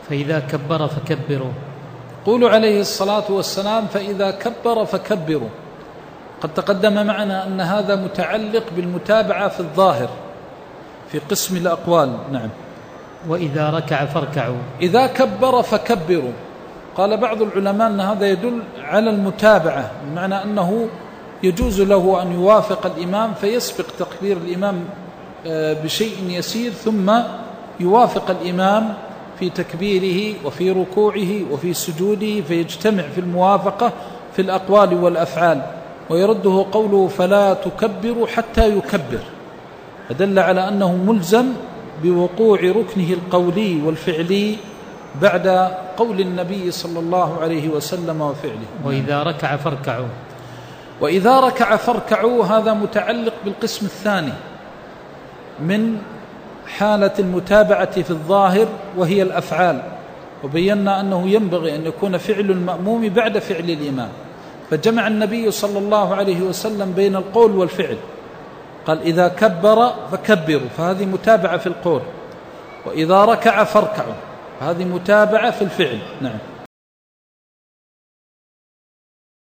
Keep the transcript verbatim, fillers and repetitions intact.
فإذا كبر فكبروا. قول عليه الصلاة والسلام فإذا كبر فكبروا. قد تقدم معنا أن هذا متعلق بالمتابعة في الظاهر في قسم الأقوال. نعم. وإذا ركع فاركعوا. إذا كبر فكبروا. قال بعض العلماء أن هذا يدل على المتابعة، بمعنى أنه يجوز له أن يوافق الإمام فيسبق تكبير الإمام بشيء يسير ثم يوافق الإمام في تكبيره وفي ركوعه وفي سجوده، فيجتمع في الموافقة في الأقوال والأفعال. ويرده قوله فلا تكبروا حتى يكبر، فدل على أنه ملزم بوقوع ركنه القولي والفعلي بعد قول النبي صلى الله عليه وسلم وفعله. وإذا ركع فاركعوا. وإذا ركع فاركعوا هذا متعلق بالقسم الثاني من حالة المتابعة في الظاهر وهي الأفعال، وبينا أنه ينبغي أن يكون فعل المأموم بعد فعل الإمام، فجمع النبي صلى الله عليه وسلم بين القول والفعل، قال إذا كبر فكبروا، فهذه متابعة في القول، وإذا ركع فاركعوا، هذه متابعة في الفعل. نعم.